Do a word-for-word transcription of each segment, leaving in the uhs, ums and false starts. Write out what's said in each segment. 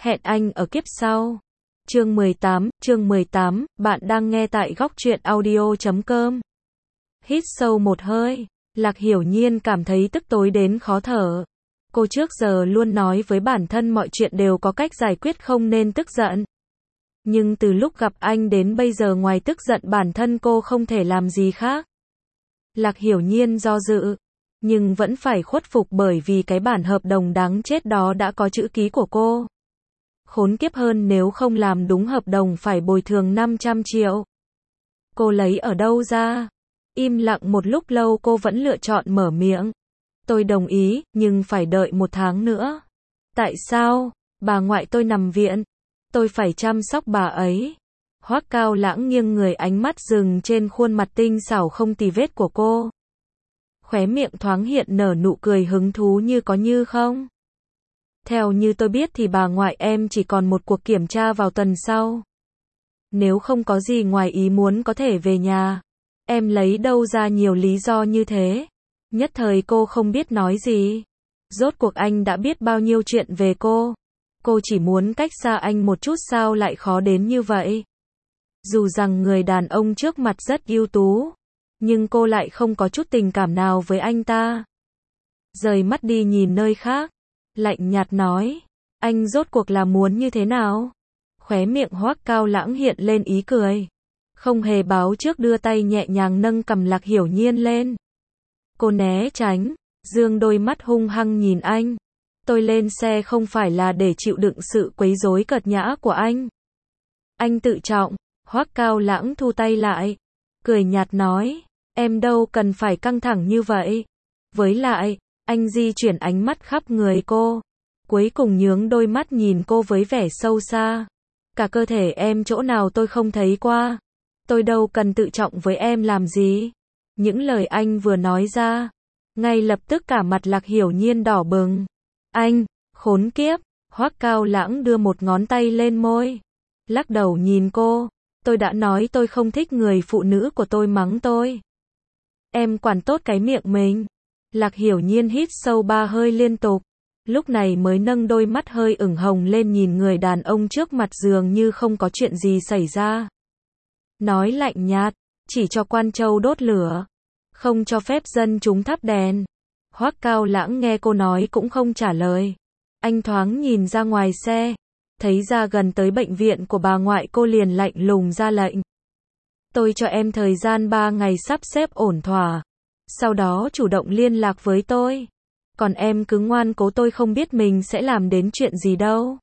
Hẹn anh ở kiếp sau. Chương mười tám, chương mười tám, bạn đang nghe tại góc truyện audio chấm com. Hít sâu một hơi, Lạc Hiểu Nhiên cảm thấy tức tối đến khó thở. Cô trước giờ luôn nói với bản thân mọi chuyện đều có cách giải quyết, không nên tức giận. Nhưng từ lúc gặp anh đến bây giờ, ngoài tức giận bản thân cô không thể làm gì khác. Lạc Hiểu Nhiên do dự, nhưng vẫn phải khuất phục bởi vì cái bản hợp đồng đáng chết đó đã có chữ ký của cô. Khốn kiếp hơn, nếu không làm đúng hợp đồng phải bồi thường năm trăm triệu. Cô lấy ở đâu ra? Im lặng một lúc lâu cô vẫn lựa chọn mở miệng. Tôi đồng ý, nhưng phải đợi một tháng nữa. Tại sao? Bà ngoại tôi nằm viện. Tôi phải chăm sóc bà ấy. Hoắc Cao Lãng nghiêng người, ánh mắt dừng trên khuôn mặt tinh xảo không tì vết của cô. Khóe miệng thoáng hiện nở nụ cười hứng thú như có như không. Theo như tôi biết thì bà ngoại em chỉ còn một cuộc kiểm tra vào tuần sau. Nếu không có gì ngoài ý muốn có thể về nhà. Em lấy đâu ra nhiều lý do như thế? Nhất thời cô không biết nói gì. Rốt cuộc anh đã biết bao nhiêu chuyện về cô. Cô chỉ muốn cách xa anh một chút, sao lại khó đến như vậy? Dù rằng người đàn ông trước mặt rất ưu tú, nhưng cô lại không có chút tình cảm nào với anh ta. Rời mắt đi nhìn nơi khác, lạnh nhạt nói, anh rốt cuộc là muốn như thế nào? Khóe miệng Hoắc Cao Lãng hiện lên ý cười. Không hề báo trước đưa tay nhẹ nhàng nâng cằm Lạc Hiểu Nhiên lên. Cô né tránh, dương đôi mắt hung hăng nhìn anh. Tôi lên xe không phải là để chịu đựng sự quấy rối cợt nhã của anh. Anh tự trọng. Hoắc Cao Lãng thu tay lại, cười nhạt nói, em đâu cần phải căng thẳng như vậy. Với lại, anh di chuyển ánh mắt khắp người cô, cuối cùng nhướng đôi mắt nhìn cô với vẻ sâu xa. Cả cơ thể em chỗ nào tôi không thấy qua. Tôi đâu cần tự trọng với em làm gì. Những lời anh vừa nói ra, ngay lập tức cả mặt Lạc Hiểu Nhiên đỏ bừng. Anh, khốn kiếp. Hoắc Cao Lãng đưa một ngón tay lên môi, lắc đầu nhìn cô. Tôi đã nói tôi không thích người phụ nữ của tôi mắng tôi. Em quản tốt cái miệng mình. Lạc Hiểu Nhiên hít sâu ba hơi liên tục, lúc này mới nâng đôi mắt hơi ửng hồng lên nhìn người đàn ông trước mặt, dường như không có chuyện gì xảy ra. Nói lạnh nhạt, chỉ cho quan châu đốt lửa, không cho phép dân chúng thắp đèn. Hoắc Cao Lãng nghe cô nói cũng không trả lời. Anh thoáng nhìn ra ngoài xe, thấy ra gần tới bệnh viện của bà ngoại, cô liền lạnh lùng ra lệnh. Tôi cho em thời gian ba ngày sắp xếp ổn thỏa. Sau đó chủ động liên lạc với tôi. Còn em cứ ngoan cố, tôi không biết mình sẽ làm đến chuyện gì đâu.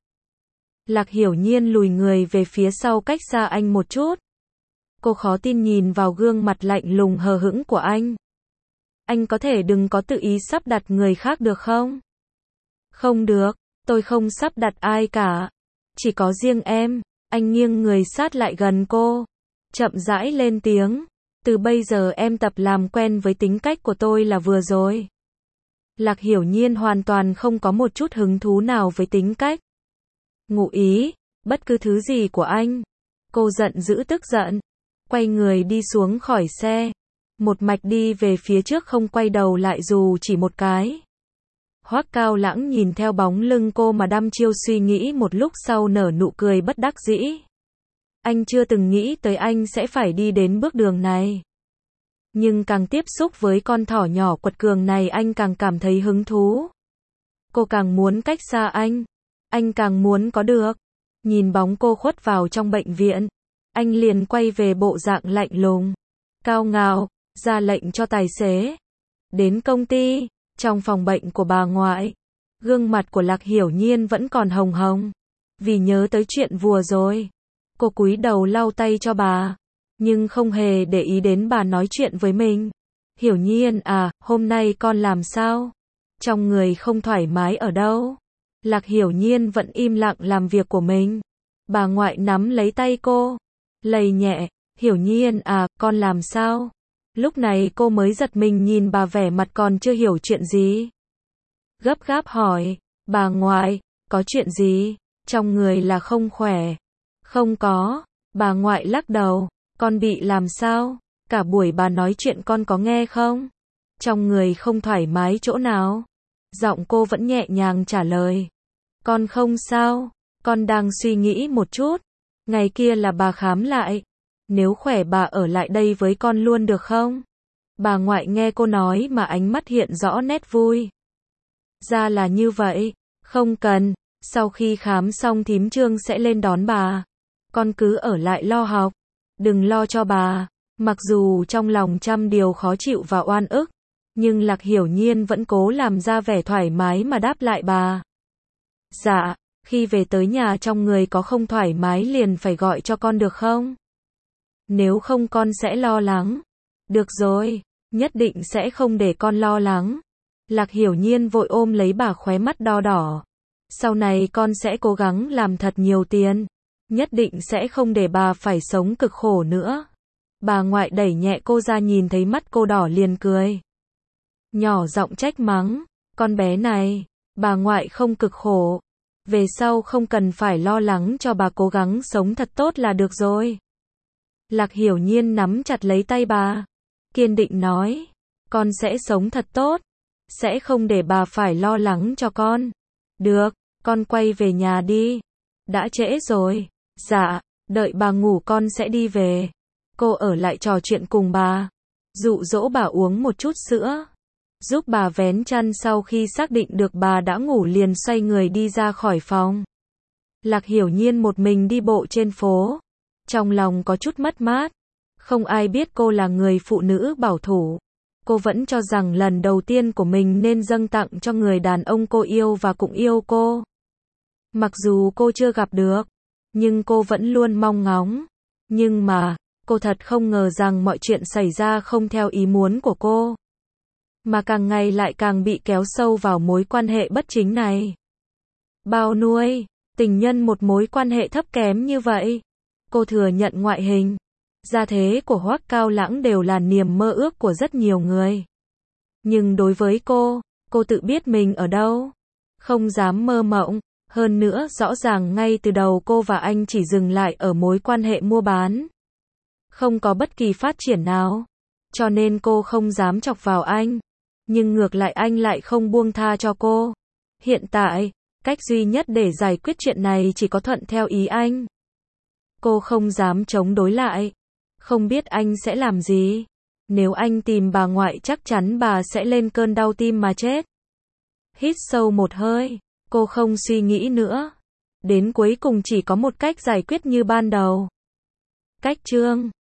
Lạc Hiểu Nhiên lùi người về phía sau cách xa anh một chút. Cô khó tin nhìn vào gương mặt lạnh lùng hờ hững của anh. Anh có thể đừng có tự ý sắp đặt người khác được không? Không được, tôi không sắp đặt ai cả. Chỉ có riêng em. Anh nghiêng người sát lại gần cô, chậm rãi lên tiếng. Từ bây giờ em tập làm quen với tính cách của tôi là vừa rồi. Lạc Hiểu Nhiên hoàn toàn không có một chút hứng thú nào với tính cách, ngụ ý, bất cứ thứ gì của anh. Cô giận dữ tức giận, quay người đi xuống khỏi xe, một mạch đi về phía trước không quay đầu lại dù chỉ một cái. Hoắc Cao Lãng nhìn theo bóng lưng cô mà đăm chiêu suy nghĩ một lúc sau nở nụ cười bất đắc dĩ. Anh chưa từng nghĩ tới anh sẽ phải đi đến bước đường này. Nhưng càng tiếp xúc với con thỏ nhỏ quật cường này anh càng cảm thấy hứng thú. Cô càng muốn cách xa anh. Anh càng muốn có được. Nhìn bóng cô khuất vào trong bệnh viện, anh liền quay về bộ dạng lạnh lùng, cao ngạo, ra lệnh cho tài xế. Đến công ty. Trong phòng bệnh của bà ngoại, gương mặt của Lạc Hiểu Nhiên vẫn còn hồng hồng, vì nhớ tới chuyện vừa rồi. Cô cúi đầu lau tay cho bà, nhưng không hề để ý đến bà nói chuyện với mình. Hiểu Nhiên à, hôm nay con làm sao? Trong người không thoải mái ở đâu? Lạc Hiểu Nhiên vẫn im lặng làm việc của mình. Bà ngoại nắm lấy tay cô, lầy nhẹ, Hiểu Nhiên à, con làm sao? Lúc này cô mới giật mình nhìn bà vẻ mặt còn chưa hiểu chuyện gì. Gấp gáp hỏi, bà ngoại, có chuyện gì? Trong người là không khỏe. Không có, bà ngoại lắc đầu, con bị làm sao? Cả buổi bà nói chuyện con có nghe không? Trong người không thoải mái chỗ nào? Giọng cô vẫn nhẹ nhàng trả lời. Con không sao. Con đang suy nghĩ một chút. Ngày kia là bà khám lại. Nếu khỏe bà ở lại đây với con luôn được không? Bà ngoại nghe cô nói mà ánh mắt hiện rõ nét vui. Ra là như vậy. Không cần. Sau khi khám xong thím Trương sẽ lên đón bà. Con cứ ở lại lo học. Đừng lo cho bà. Mặc dù trong lòng trăm điều khó chịu và oan ức, nhưng Lạc Hiểu Nhiên vẫn cố làm ra vẻ thoải mái mà đáp lại bà. Dạ, khi về tới nhà trong người có không thoải mái liền phải gọi cho con được không? Nếu không con sẽ lo lắng. Được rồi, nhất định sẽ không để con lo lắng. Lạc Hiểu Nhiên vội ôm lấy bà, khóe mắt đo đỏ. Sau này con sẽ cố gắng làm thật nhiều tiền. Nhất định sẽ không để bà phải sống cực khổ nữa. Bà ngoại đẩy nhẹ cô ra, nhìn thấy mắt cô đỏ liền cười. Nhỏ giọng trách mắng. Con bé này, bà ngoại không cực khổ. Về sau không cần phải lo lắng cho bà, cố gắng sống thật tốt là được rồi. Lạc Hiểu Nhiên nắm chặt lấy tay bà. Kiên định nói. Con sẽ sống thật tốt. Sẽ không để bà phải lo lắng cho con. Được, con quay về nhà đi. Đã trễ rồi. Dạ, đợi bà ngủ con sẽ đi về. Cô ở lại trò chuyện cùng bà. Dụ dỗ bà uống một chút sữa. Giúp bà vén chăn. Sau khi xác định được bà đã ngủ liền xoay người đi ra khỏi phòng. Lạc Hiểu Nhiên một mình đi bộ trên phố. Trong lòng có chút mất mát. Không ai biết cô là người phụ nữ bảo thủ. Cô vẫn cho rằng lần đầu tiên của mình nên dâng tặng cho người đàn ông cô yêu và cũng yêu cô. Mặc dù cô chưa gặp được, nhưng cô vẫn luôn mong ngóng. Nhưng mà, cô thật không ngờ rằng mọi chuyện xảy ra không theo ý muốn của cô. Mà càng ngày lại càng bị kéo sâu vào mối quan hệ bất chính này. Bao nuôi, tình nhân một mối quan hệ thấp kém như vậy. Cô thừa nhận ngoại hình, gia thế của Hoắc Cao Lãng đều là niềm mơ ước của rất nhiều người. Nhưng đối với cô, cô tự biết mình ở đâu. Không dám mơ mộng. Hơn nữa rõ ràng ngay từ đầu cô và anh chỉ dừng lại ở mối quan hệ mua bán. Không có bất kỳ phát triển nào. Cho nên cô không dám chọc vào anh. Nhưng ngược lại anh lại không buông tha cho cô. Hiện tại, cách duy nhất để giải quyết chuyện này chỉ có thuận theo ý anh. Cô không dám chống đối lại. Không biết anh sẽ làm gì. Nếu anh tìm bà ngoại chắc chắn bà sẽ lên cơn đau tim mà chết. Hít sâu một hơi. Cô không suy nghĩ nữa. Đến cuối cùng chỉ có một cách giải quyết như ban đầu. Cách Trương.